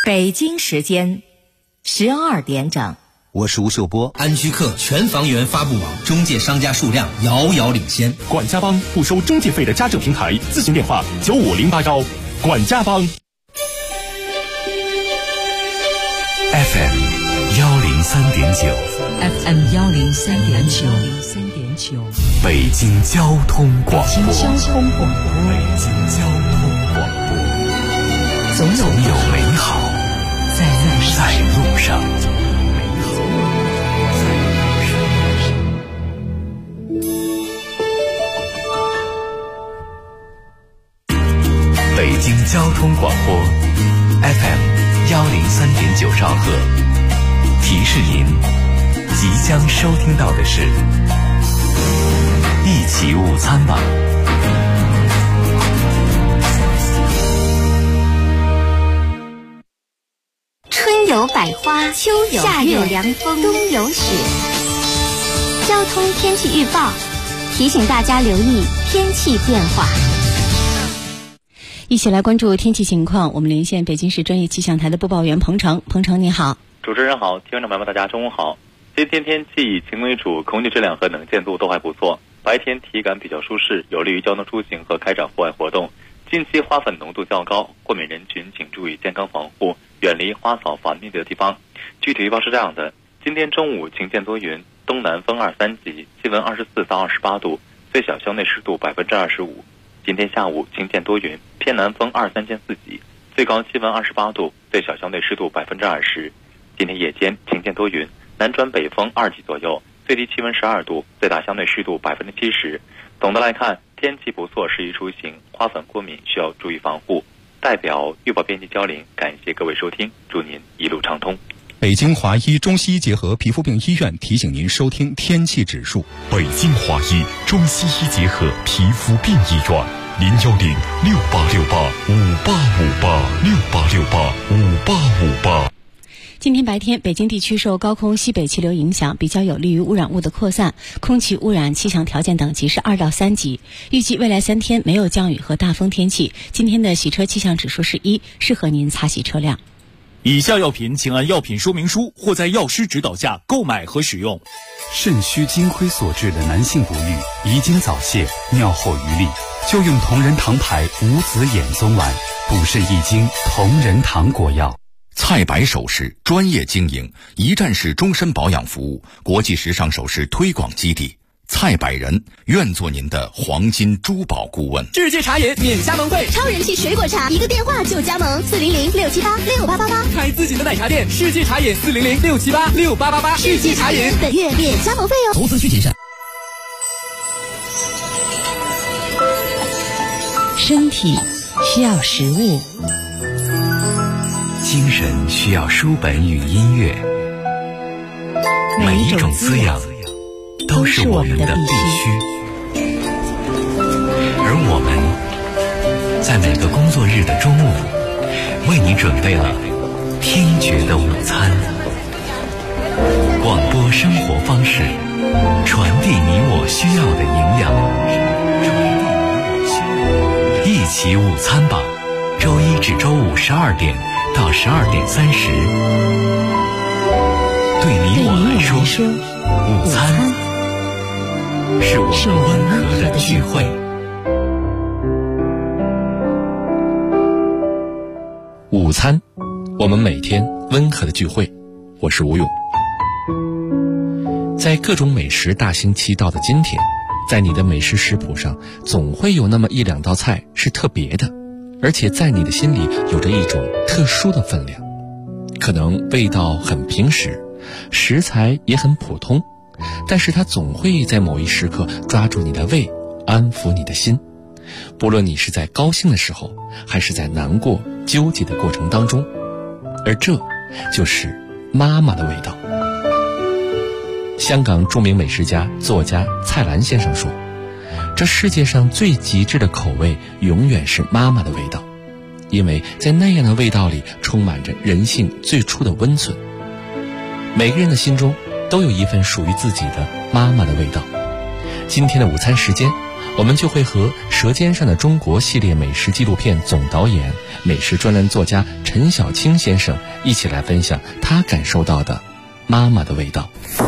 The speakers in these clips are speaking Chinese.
北京时间12点整。 我是吴秀波。 安居客全房源发布网中介商家数量遥遥领先。 管家帮不收中介费的家政平台，咨询电话9508管家帮。 FM 103.9 FM 103.9 北京交通广播。 北京交通广播，总有美好在路上。 北京交通广播 FM 103.9兆赫，提示您即将收听到的是一起午餐吧。 春有百花，秋有夏有凉风，冬有雪。交通天气预报提醒大家留意天气变化。 一起来关注天气情况，我们连线北京市专业气象台的播报员彭程。彭程你好。 主持人好，听众朋友们大家中午好。今天天气以晴为主，空气质量和能见度都还不错，白天体感比较舒适，有利于交通出行和开展户外活动。近期花粉浓度较高，过敏人群请注意健康防护，远离花草繁密的地方。具体预报是这样的：今天中午晴间多云，东南风2、3级，气温24到28度，最小相对湿度25%。今天下午晴间多云，偏南风2、3间4级，最高气温28度，最小相对湿度20%。今天夜间晴间多云，南转北风2级左右，最低气温12度，最大相对湿度70%。总的来看，天气不错，适宜出行，花粉过敏需要注意防护。代表预报编辑焦林，感谢各位收听，祝您一路畅通。 北京华医中西医结合皮肤病医院提醒您收听天气指数。 北京华医中西医结合皮肤病医院，0106868585858 今天白天，北京地区受高空西北气流影响，比较有利于污染物的扩散，空气污染气象条件等级是2到3级。预计未来3天没有降雨和大风天气。今天的洗车气象指数是1，适合您擦洗车辆。 以下药品请按药品说明书或在药师指导下购买和使用。 肾虚精亏所致的男性不育、遗精早泄、尿后余力，就用同仁堂牌无籽眼松丸，补肾益精，同仁堂果药。 蔡白首饰专业经营，一站式终身保养服务，国际时尚首饰推广基地。蔡百人愿做您的黄金珠宝顾问。 世界茶饮免加盟费， 超人气水果茶，一个电话就加盟，400-678-6888。 开自己的奶茶店，世界茶饮400-678-6888。 世界茶饮本月免加盟费哦。 投资需谨慎。 身体需要食物， 精神需要书本与音乐，每一种滋养都是我们的必须。而我们在每个工作日的中午，为你准备了听觉的午餐。广播生活方式，传递你我需要的营养。一起午餐吧，周一至周五12点到12点30。对你我来说，午餐是我们温和的聚会。 午餐，我们每天温和的聚会。我是吴勇。在各种美食大行其道的今天，在你的美食食谱上总会有那么1、2道菜是特别的，而且在你的心里有着一种特殊的分量。可能味道很平时，食材也很普通，但是它总会在某一时刻抓住你的胃，安抚你的心。不论你是在高兴的时候，还是在难过纠结的过程当中，而这就是妈妈的味道。香港著名美食家、作家蔡澜先生说，这世界上最极致的口味永远是妈妈的味道，因为在那样的味道里充满着人性最初的温存。每个人的心中都有一份属于自己的妈妈的味道。今天的午餐时间， 我们就会和《舌尖上的中国》系列美食纪录片总导演、美食专栏作家陈小青先生一起来分享他感受到的妈妈的味道。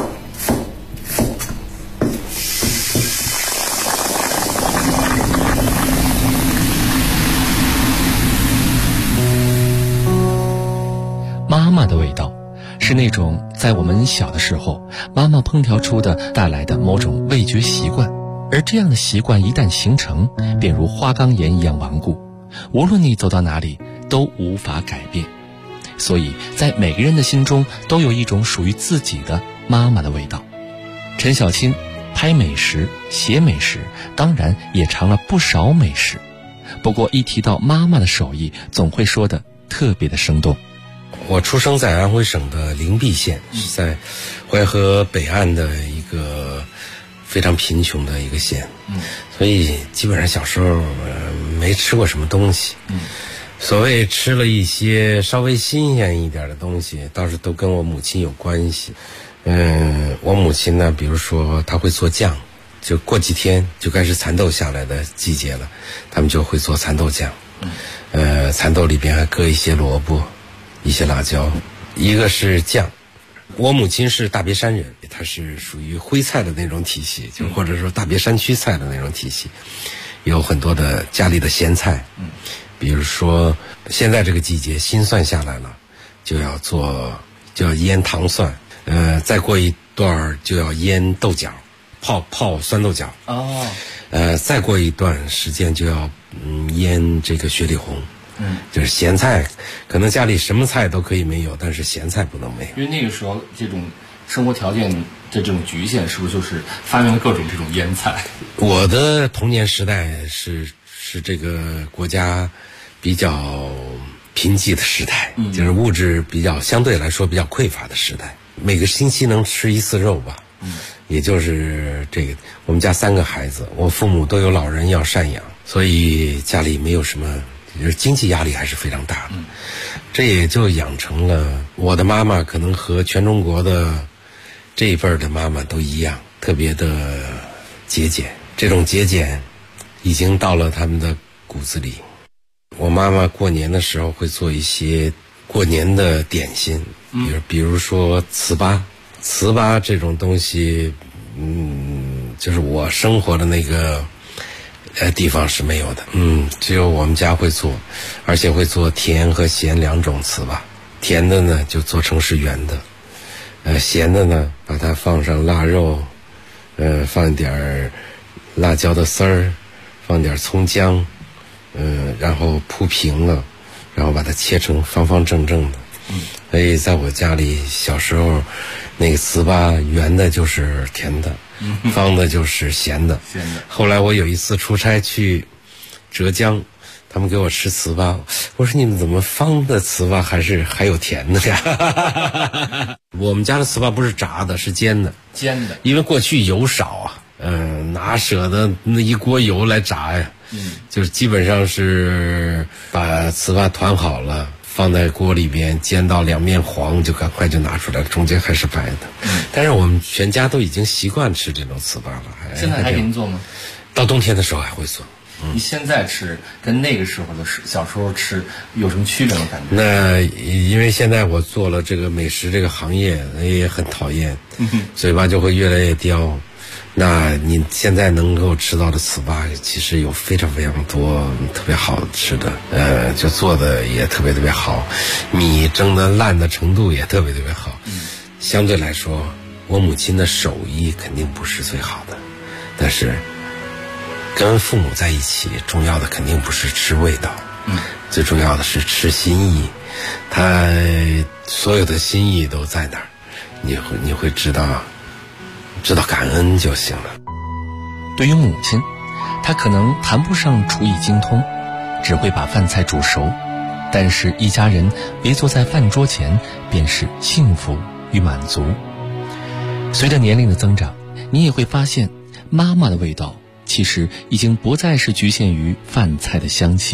妈妈的味道是那种在我们小的时候妈妈烹调出的带来的某种味觉习惯，而这样的习惯一旦形成，便如花岗岩一样顽固，无论你走到哪里都无法改变。所以在每个人的心中都有一种属于自己的妈妈的味道。陈小青拍美食写美食，当然也尝了不少美食，不过一提到妈妈的手艺，总会说得特别的生动。 我出生在安徽省的灵璧县，是在淮河北岸的一个非常贫穷的一个县，所以基本上小时候没吃过什么东西。所谓吃了一些稍微新鲜一点的东西，倒是都跟我母亲有关系。我母亲呢，比如说她会做酱，就过几天就该是蚕豆下来的季节了，他们就会做蚕豆酱。蚕豆里边还搁一些萝卜，一些辣椒。一个是酱，我母亲是大别山人，她是属于徽菜的那种体系，就或者说大别山区菜的那种体系，有很多的家里的咸菜。比如说现在这个季节新蒜下来了，就要腌糖蒜，再过一段就要腌豆角，泡酸豆角。再过一段时间就要腌这个雪里红。就是咸菜，可能家里什么菜都可以没有，但是咸菜不能没有。 因为那个时候这种生活条件的这种局限，是不是就是发明了各种这种腌菜？ 我的童年时代是这个国家比较贫瘠的时代，就是物质比较相对来说比较匮乏的时代。每个星期能吃一次肉吧，也就是这个。我们家3个孩子，我父母都有老人要赡养，所以家里没有什么。就是经济压力还是非常大的，这也就养成了我的妈妈可能和全中国的这一辈的妈妈都一样，特别的节俭。这种节俭已经到了他们的骨子里。我妈妈过年的时候会做一些过年的点心，比如说糍粑这种东西，就是我生活的那个地方是没有的，只有我们家会做，而且会做甜和咸2种糍粑。甜的呢就做成是圆的，咸的呢把它放上腊肉，放一点辣椒的丝儿，放点葱姜，然后铺平了，然后把它切成方方正正的。所以在我家里小时候，那个糍粑圆的就是甜的，方的就是咸的。后来我有一次出差去浙江，他们给我吃糍粑，我说你们怎么方的糍粑还有甜的呀？我们家的糍粑不是炸的，是煎的。因为过去油少啊，哪舍得那一锅油来炸呀？就是基本上是把糍粑团好了，放在锅里边煎到2面黄，就赶快就拿出来，中间还是白的。但是我们全家都已经习惯吃这种糍粑了。 现在还给您做吗？ 到冬天的时候还会做。 你现在吃跟那个时候的小时候吃有什么区别吗？感觉？ 那因为现在我做了这个美食这个行业，也很讨厌，嘴巴就会越来越刁。那你现在能够吃到的糍粑，其实有非常非常多特别好吃的，就做的也特别特别好，米蒸的烂的程度也特别特别好。相对来说，我母亲的手艺肯定不是最好的，但是跟父母在一起，重要的肯定不是吃味道，最重要的是吃心意。他所有的心意都在那儿，你会知道感恩就行了。 对于母亲，她可能谈不上厨艺精通，只会把饭菜煮熟，但是一家人围坐在饭桌前，便是幸福与满足。随着年龄的增长，你也会发现，妈妈的味道其实已经不再是局限于饭菜的香气了。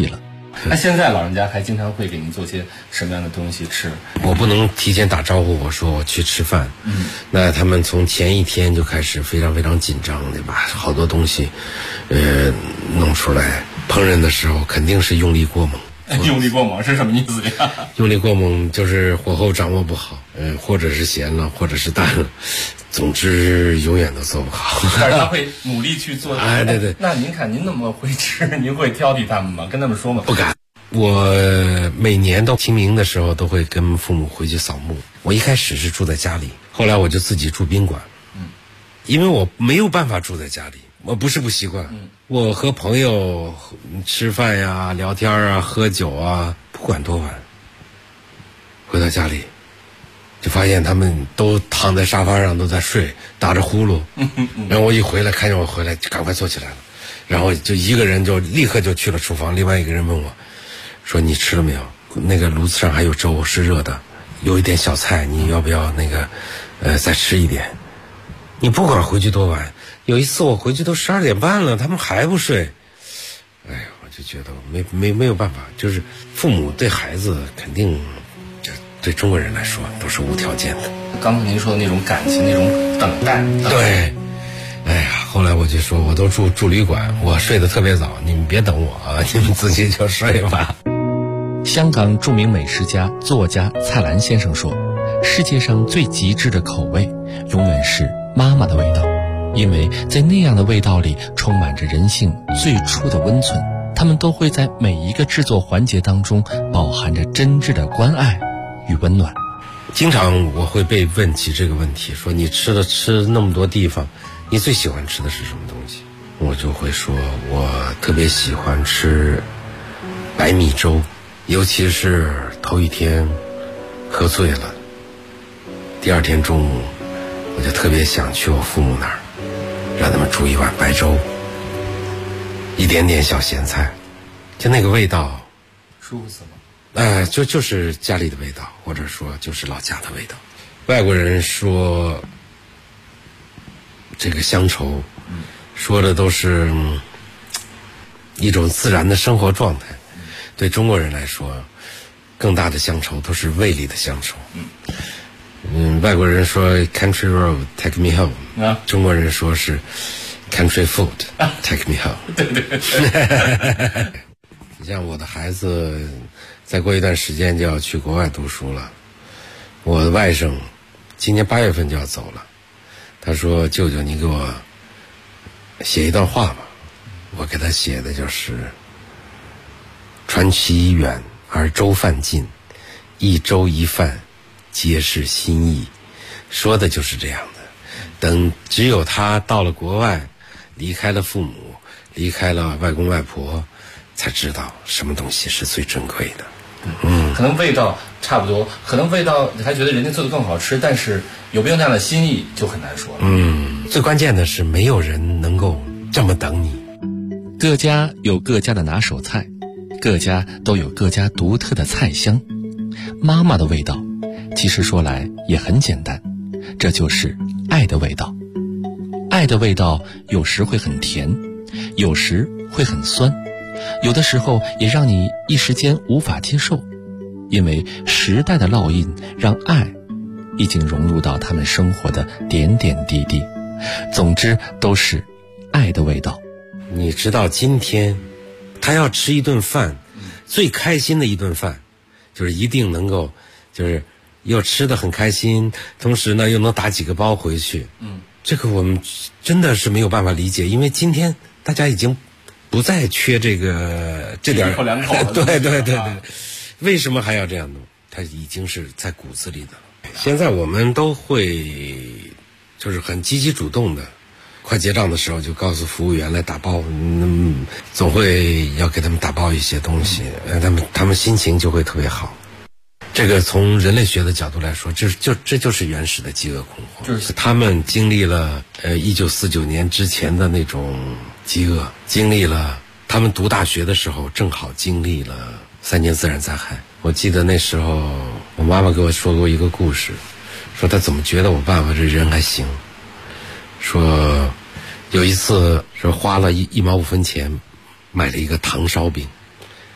那现在老人家还经常会给您做些什么样的东西吃？ 我不能提前打招呼，我说我去吃饭，那他们从前一天就开始非常非常紧张，对吧？好多东西，弄出来，烹饪的时候肯定是用力过猛。 用力过猛是什么意思呀？ 用力过猛就是火候掌握不好，或者是咸了，或者是淡了，总之永远都做不好。 但是他会努力去做。 哎，对对。 那您看您那么会吃，您会挑剔他们吗？跟他们说吗？ 不敢。我每年到清明的时候都会跟父母回去扫墓。我一开始是住在家里，后来我就自己住宾馆。因为我没有办法住在家里，我不是不习惯。我和朋友吃饭呀、聊天啊、喝酒啊，不管多晚，回到家里就发现他们都躺在沙发上都在睡，打着呼噜。然后我一回来看见我回来就赶快坐起来了，然后就一个人就立刻就去了厨房，另外一个人问我说你吃了没有？那个炉子上还有粥是热的，有一点小菜，你要不要那个再吃一点？你不管回去多晚，有一次我回去都12点半了，他们还不睡。哎呀，我就觉得没有办法，就是父母对孩子肯定，这对中国人来说都是无条件的。 刚才您说的那种感情，那种等待。 对。哎呀，后来我就说，我都住旅馆，我睡得特别早，你们别等我啊，你们自己就睡吧。 香港著名美食家、作家蔡澜先生说，世界上最极致的口味，永远是妈妈的味道，因为在那样的味道里充满着人性最初的温存，他们都会在每一个制作环节当中饱含着真挚的关爱与温暖。 经常我会被问起这个问题，说你吃那么多地方，你最喜欢吃的是什么东西？我就会说我特别喜欢吃白米粥，尤其是头一天喝醉了，第二天中午我就特别想去我父母那儿，让他们煮一碗白粥，一点点小咸菜，就那个味道舒服死了。 就是家里的味道，或者说就是老家的味道。外国人说这个乡愁，说的都是一种自然的生活状态。对中国人来说，更大的乡愁都是胃里的乡愁。外国人说 country road take me home，中国人说是 country food take me home。 对对。 你像我的孩子再过一段时间就要去国外读书了，我的外甥今年8月份就要走了，他说舅舅你给我写一段话吧。我给他写的就是传奇远而粥饭近，一粥一饭皆是心意，说的就是这样的。等只有他到了国外，离开了父母，离开了外公外婆，才知道什么东西是最珍贵的。 可能味道差不多，可能味道你还觉得人家做的更好吃，但是有没有那样的心意就很难说了。 最关键的是没有人能够这么等你。 各家有各家的拿手菜，各家都有各家独特的菜香。妈妈的味道其实说来也很简单，这就是爱的味道。爱的味道有时会很甜，有时会很酸，有的时候也让你一时间无法接受，因为时代的烙印让爱已经融入到他们生活的点点滴滴。总之都是爱的味道。 你知道今天他要吃一顿饭，最开心的一顿饭就是一定能够就是又吃得很开心，同时呢又能打几个包回去。这个我们真的是没有办法理解，因为今天大家已经不再缺这点一口两口了。 对，为什么还要这样弄？它已经是在骨子里的了。现在我们都会就是很积极主动的，快结账的时候就告诉服务员来打包，总会要给他们打包一些东西，他们心情就会特别好。这个从人类学的角度来说，这就是原始的饥饿恐慌，就是他们经历了1949年之前的那种饥饿，经历了他们读大学的时候正好经历了3年自然灾害。我记得那时候我妈妈给我说过一个故事，说她怎么觉得我爸爸这人还行，说有一次是花了1毛5分钱买了一个糖烧饼，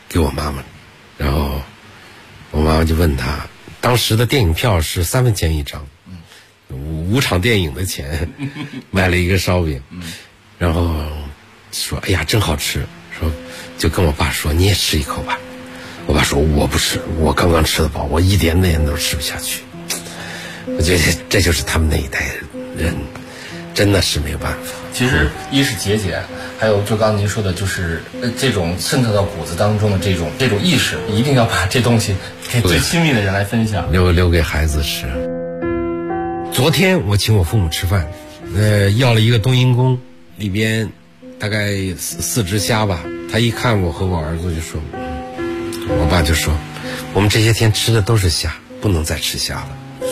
给我妈妈，然后我妈妈就问他，当时的电影票是3分钱一张，5场电影的钱买了一个烧饼，然后说哎呀真好吃，说就跟我爸说你也吃一口吧。我爸说我不吃，我刚刚吃得饱，我一点点都吃不下去。我觉得这就是他们那一代人，真的是没有办法。 其实一是节俭，还有就刚刚您说的，就是这种渗透到骨子当中的这种意识，一定要把这东西给最亲密的人来分享， 留给孩子吃。昨天我请我父母吃饭，要了一个冬阴功，里边大概4只虾吧。他一看我和我儿子就说，我爸就说，我们这些天吃的都是虾，不能再吃虾了。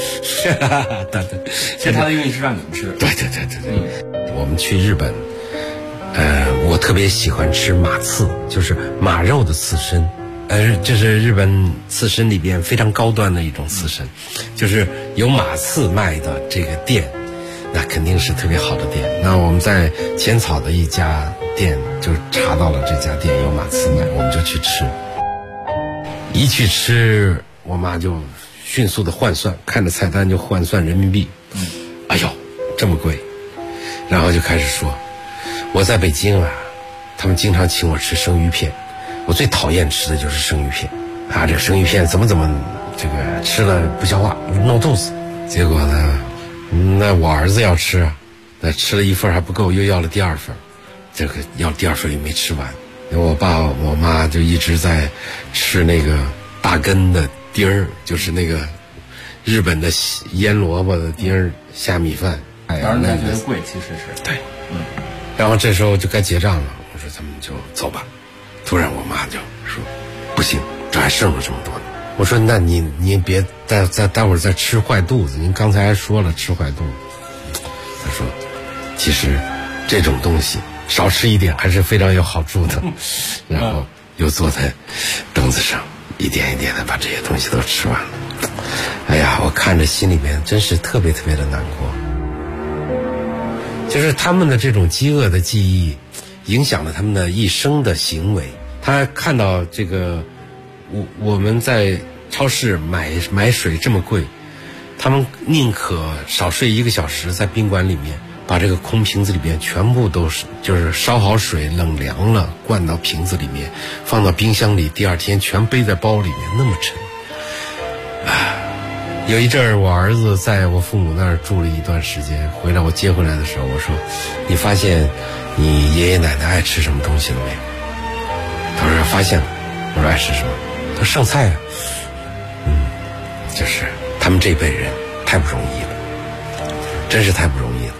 其实他的用意是让你们吃。 对。我们去日本，我特别喜欢吃马刺，就是马肉的刺身。这是日本刺身里边非常高端的一种刺身，就是有马刺卖的这个店，那肯定是特别好的店。那我们在浅草的一家店就查到了这家店有马刺卖，我们就去吃。一去吃，我妈就迅速的换算，看着菜单就换算人民币。哎呦，这么贵！然后就开始说，我在北京啊，他们经常请我吃生鱼片，我最讨厌吃的就是生鱼片啊！这生鱼片怎么这个吃了不消化，闹肚子。结果呢，那我儿子要吃啊，那吃了1份还不够，又要了第2份，这个要第2份也没吃完。我爸我妈就一直在吃那个大根的丁儿，就是那个日本的腌萝卜的丁儿下米饭。 当然他觉得贵，其实是对，然后这时候就该结账了，我说咱们就走吧。突然我妈就说不行，这还剩了这么多呢。我说那你别待会儿再吃坏肚子，您刚才还说了吃坏肚子。他说其实这种东西少吃一点还是非常有好处的。然后又坐在凳子上一点一点的把这些东西都吃完了。哎呀，我看着心里面真是特别特别的难过。就是他们的这种饥饿的记忆影响了他们的一生的行为。他看到这个我们在超市买水这么贵，他们宁可少睡1个小时，在宾馆里面把这个空瓶子里面全部都是就是烧好水冷凉了，灌到瓶子里面放到冰箱里，第2天全背在包里面，那么沉。有一阵儿我儿子在我父母那儿住了一段时间，回来我接回来的时候，我说你发现你爷爷奶奶爱吃什么东西了没有？他说发现了。我说爱吃什么？他说剩菜啊。就是他们这辈人太不容易了，真是太不容易了。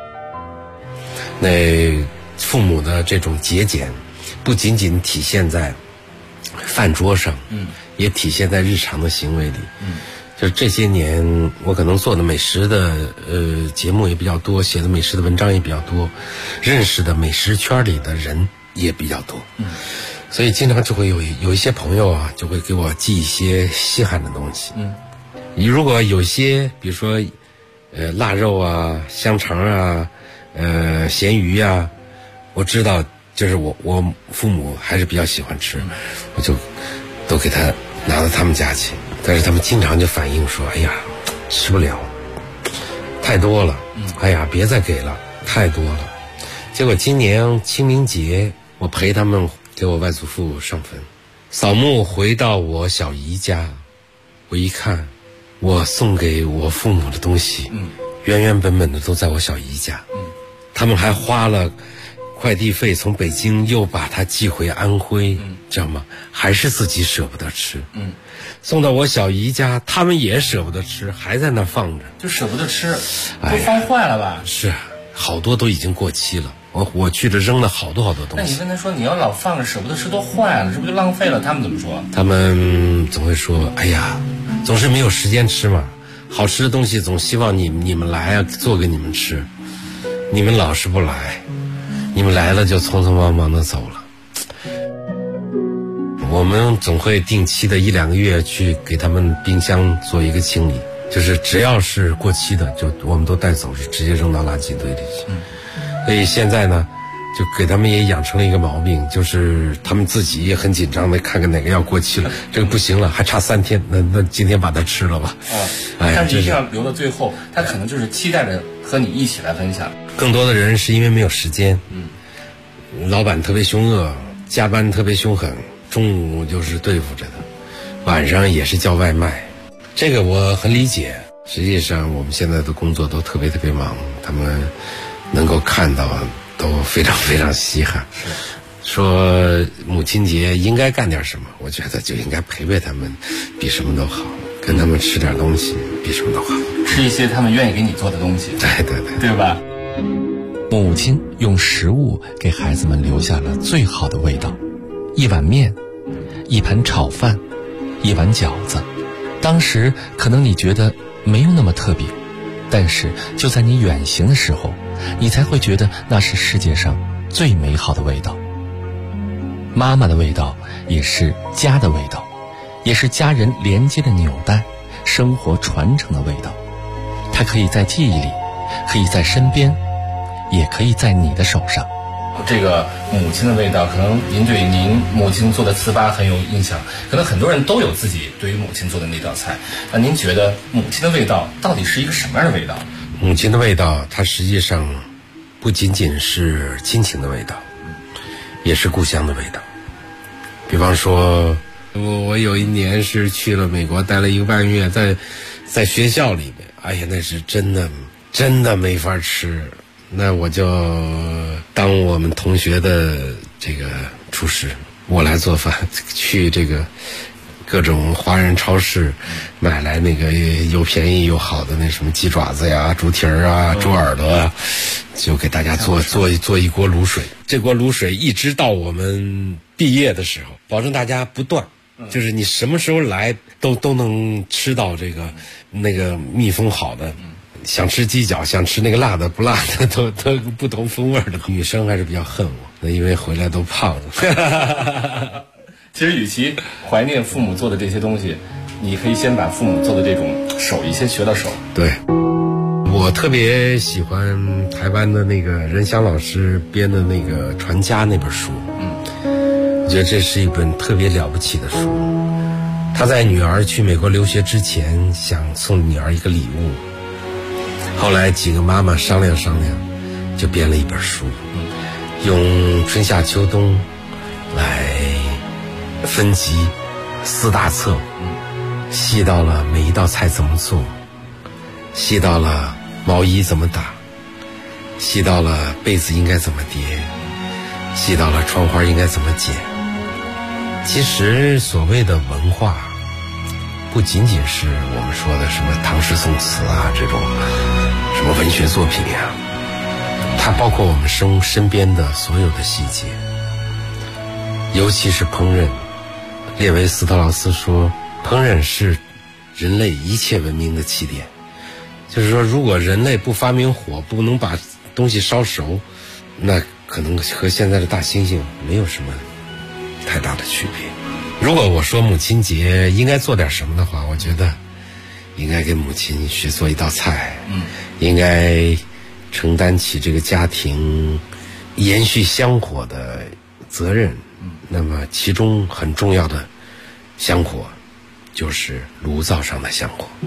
那父母的这种节俭不仅仅体现在饭桌上，也体现在日常的行为里。就这些年我可能做的美食的节目也比较多，写的美食的文章也比较多，认识的美食圈里的人也比较多。所以经常就会有一些朋友啊，就会给我寄一些稀罕的东西。你如果有些比如说腊肉啊、香肠啊、咸鱼啊，我知道就是我父母还是比较喜欢吃，我就都给他拿到他们家去。但是他们经常就反映说，哎呀吃不了，太多了，哎呀别再给了，太多了。结果今年清明节我陪他们给我外祖父上坟，扫墓回到我小姨家，我一看我送给我父母的东西原原本本的都在我小姨家，他们还花了快递费从北京又把它寄回安徽，知道吗？还是自己舍不得吃。送到我小姨家，他们也舍不得吃，还在那放着， 就舍不得吃，都放坏了吧？ 是，好多都已经过期了。我去这扔了好多东西。 那你跟他说，你要老放着舍不得吃，都坏了，这不就浪费了？他们怎么说？ 他们总会说，哎呀，总是没有时间吃嘛，好吃的东西总希望你们来啊，做给你们吃，你们老是不来，你们来了就匆匆忙忙的走了。我们总会定期的1、2个月去给他们冰箱做一个清理，就是只要是过期的，就我们都带走，直接扔到垃圾堆里去。所以现在呢， 就给他们也养成了一个毛病，就是他们自己也很紧张的看看哪个要过期了，这个不行了，还差3天，那今天把它吃了吧。 但是这样留到最后，他可能就是期待着和你一起来分享。 更多的人是因为没有时间，老板特别凶恶，加班特别凶狠，中午就是对付着的，晚上也是叫外卖，这个我很理解。实际上我们现在的工作都特别特别忙，他们能够看到都非常非常稀罕。说母亲节应该干点什么，我觉得就应该陪陪他们，比什么都好，跟他们吃点东西比什么都好， 吃一些他们愿意给你做的东西。对吧？ 母亲用食物给孩子们留下了最好的味道，一碗面，一盘炒饭，一碗饺子。当时可能你觉得没有那么特别，但是就在你远行的时候，你才会觉得那是世界上最美好的味道。妈妈的味道也是家的味道，也是家人连接的纽带，生活传承的味道。它可以在记忆里，可以在身边，也可以在你的手上。这个母亲的味道，可能您对您母亲做的糍粑很有印象，可能很多人都有自己对于母亲做的那道菜。那您觉得母亲的味道到底是一个什么样的味道？ 母亲的味道，它实际上不仅仅是亲情的味道，也是故乡的味道。比方说，我有一年是去了美国，待了1个半月，在学校里面，哎呀，那是真的没法吃。那我就当我们同学的这个厨师，我来做饭，去这个各种华人超市买来那个又便宜又好的那什么鸡爪子呀、猪蹄儿啊、猪耳朵啊，就给大家做一锅卤水。这锅卤水一直到我们毕业的时候，保证大家不断，就是你什么时候来都能吃到这个那个密封好的。想吃鸡脚，想吃那个辣的不辣的，都不同风味的。女生还是比较恨我，那因为回来都胖了。 其实与其怀念父母做的这些东西，你可以先把父母做的这种手艺先学到手。 对，我特别喜欢台湾的那个任翔老师编的那个《传家》那本书。我觉得这是一本特别了不起的书。他在女儿去美国留学之前，想送女儿一个礼物。后来几个妈妈商量，就编了一本书，用春夏秋冬来分级4大册，细到了每一道菜怎么做，细到了毛衣怎么打，细到了被子应该怎么叠，细到了窗花应该怎么剪。其实所谓的文化，不仅仅是我们说的什么唐诗宋词啊，这种什么文学作品呀，它包括我们身边的所有的细节，尤其是烹饪。列维斯特劳斯说，烹饪是人类一切文明的起点。就是说，如果人类不发明火，不能把东西烧熟，那可能和现在的大猩猩没有什么太大的区别。如果我说母亲节应该做点什么的话，我觉得应该给母亲学做一道菜，应该承担起这个家庭延续香火的责任。那么其中很重要的香火就是炉灶上的香火。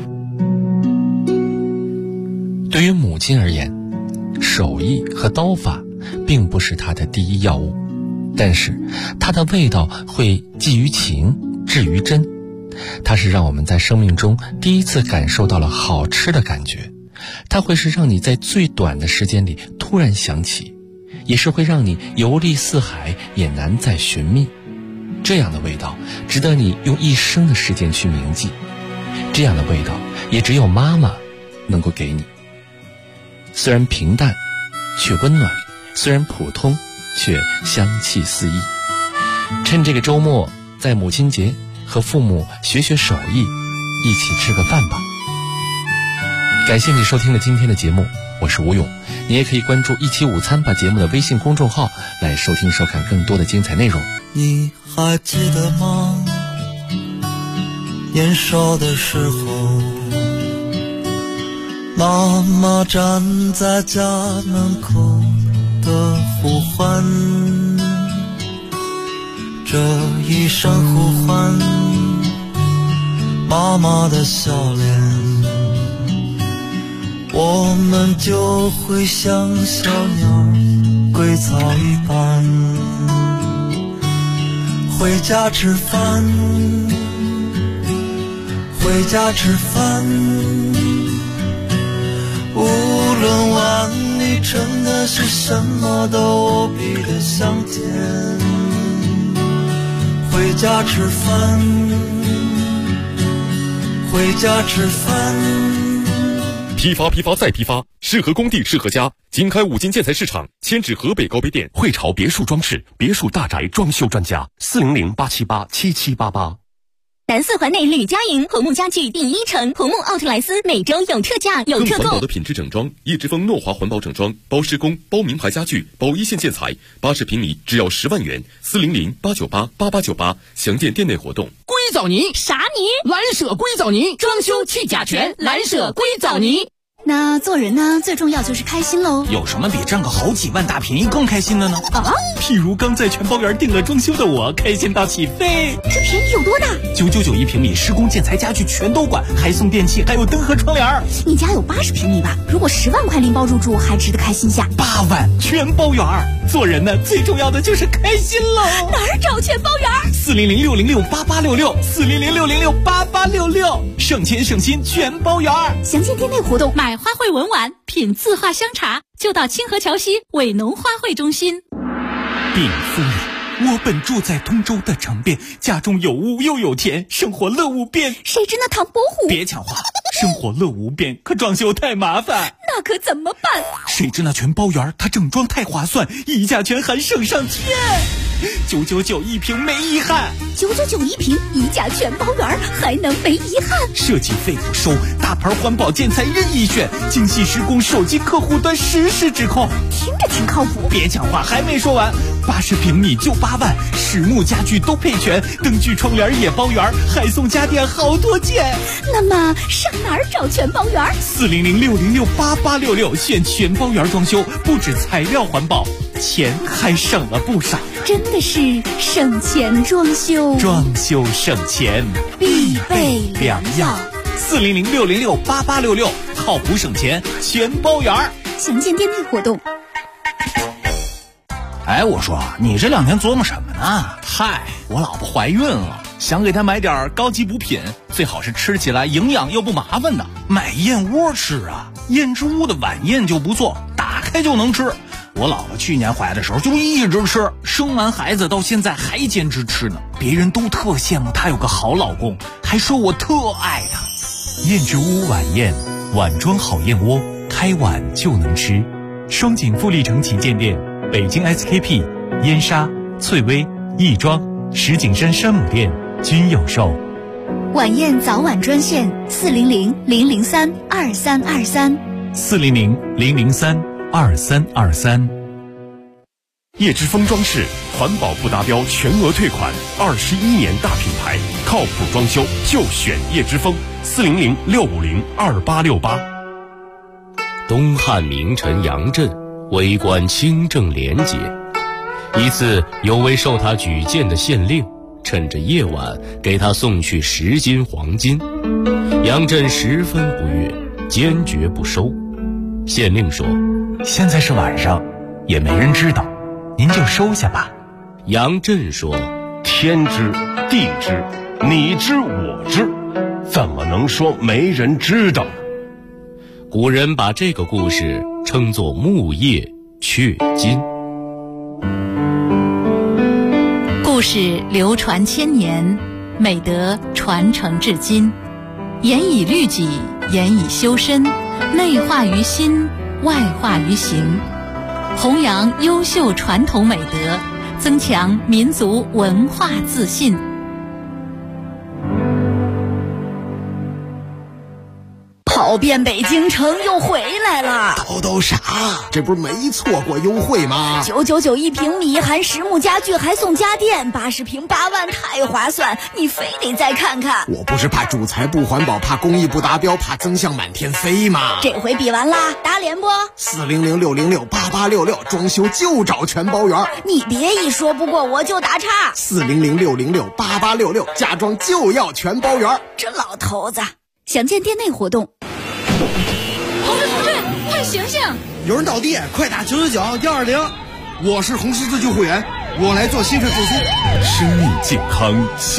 对于母亲而言，手艺和刀法并不是她的第一要务，但是它的味道会寄于情，至于真。它是让我们在生命中第一次感受到了好吃的感觉，它会是让你在最短的时间里突然想起，也是会让你游历四海也难再寻觅。这样的味道值得你用一生的时间去铭记，这样的味道也只有妈妈能够给你。虽然平淡却温暖，虽然普通却香气四溢。趁这个周末，在母亲节和父母学手艺，一起吃个饭吧。感谢你收听了今天的节目，我是吴勇。你也可以关注一起午餐吧节目的微信公众号来收听收看更多的精彩内容。 你还记得吗？年少的时候，妈妈站在家门口的湖呼唤，这一声呼唤，妈妈的笑脸，我们就会像小鸟归巢一般，回家吃饭，回家吃饭，无论碗里盛的是什么都无比的香甜，回家吃饭，回家吃饭。 批发批发再批发，适合工地适合家。经开五金建材市场，迁至河北高碑店汇潮别墅装饰别墅大宅装修专家，400-878-7788。 南四环内吕家营红木家具第一城，红木奥特莱斯每周有特价有特购。 更环保的品质整装，叶之峰诺华环保整装，包施工，包名牌家具，包一线建材，80平米只要10万元，400-898-8898，详见店内活动。 硅藻泥啥泥？ 蓝舍硅藻泥，装修去甲醛，蓝舍硅藻泥。 那做人呢，最重要就是开心喽。 有什么比占个好几万大便宜更开心的呢？ 啊， 譬如刚在全包园订了装修的我，开心到起飞。 这便宜有多大 ？999一平米，施工建材家具全都管，还送电器，还有灯和窗帘。 你家有80平米吧？如果10万块拎包入住，还值得开心下。 8万全包园。做人呢，最重要的就是开心喽。 哪儿找全包园 ？400-606-8866，400-606-8866，省钱省心全包园。 详见店内活动。 买花卉文玩，品字画香茶，就到清河桥西伟农花卉中心。 禀夫人，我本住在通州的城边，家中有屋又有田，生活乐无边。 谁知那唐伯虎？ 别抢话，生活乐无边，可装修太麻烦。 那可怎么办？ 谁知那全包园，它整装太划算，一价全含省上天。999一平没遗憾 ，999一平，一价全包园，还能没遗憾？ 设计费不收，大牌环保建材任意选，精细施工，手机客户端实时指控， 听着挺靠谱。 别讲话，还没说完，80平米就8万，实木家具都配全，灯具窗帘也包园，还送家电好多件。 那么上哪儿找全包园 ？400-606-8866，选全包园装修，不止材料环保，钱还省了不少。 真的是省钱装修， 装修省钱必备良药。 400-606-8866，靠谱省钱全包园。 详见店内活动。 哎，我说你这2天琢磨什么呢？嗨，我老婆怀孕了，想给她买点高级补品，最好是吃起来营养又不麻烦的。买燕窝吃啊，燕之屋的晚宴就不错，打开就能吃。我老婆去年怀的时候就一直吃，生完孩子到现在还坚持吃呢。别人都特羡慕她有个好老公，还说我特爱她。 燕之屋晚宴，碗装好燕窝，开碗就能吃。双井富力城旗舰店，北京 SKP、燕莎、翠微、亦庄、石景山山姆店均有售。 晚宴早晚专线400-003-2323 400-003-2323。 叶之峰装饰，环保不达标全额退款，21年大品牌，靠谱装修就选叶之峰，400-650-2868。 东汉名臣杨震为官清正廉洁，一次有位受他举荐的县令趁着夜晚给他送去10斤黄金，杨震十分不悦，坚决不收。县令说：“ 现在是晚上，也没人知道，您就收下吧。” 杨震说：“ 天知地知，你知我知，怎么能说没人知道呢？” 古人把这个故事称作木叶雀金。 故事流传千年，美德传承至今，严以律己，严以修身，内化于心，外化于行，弘扬优秀传统美德，增强民族文化自信。 跑跑遍北京城又回来了。 都啥？这不是没错过优惠吗 ？999一平米，含实木家具还送家电，80平8万，太划算！你非得再看看。 我不是怕主材不环保，怕工艺不达标，怕增项满天飞吗？ 这回比完啦，打脸不 ？400-606-8866，装修就找全包圆。 你别一说不过我就打岔。 400-606-8866，家装就要全包圆。 这老头子，详见店内活动。 同志，快醒醒！ 有人倒地，快打999-120。我是红十字救护员，我来做心肺复苏。 生命健康。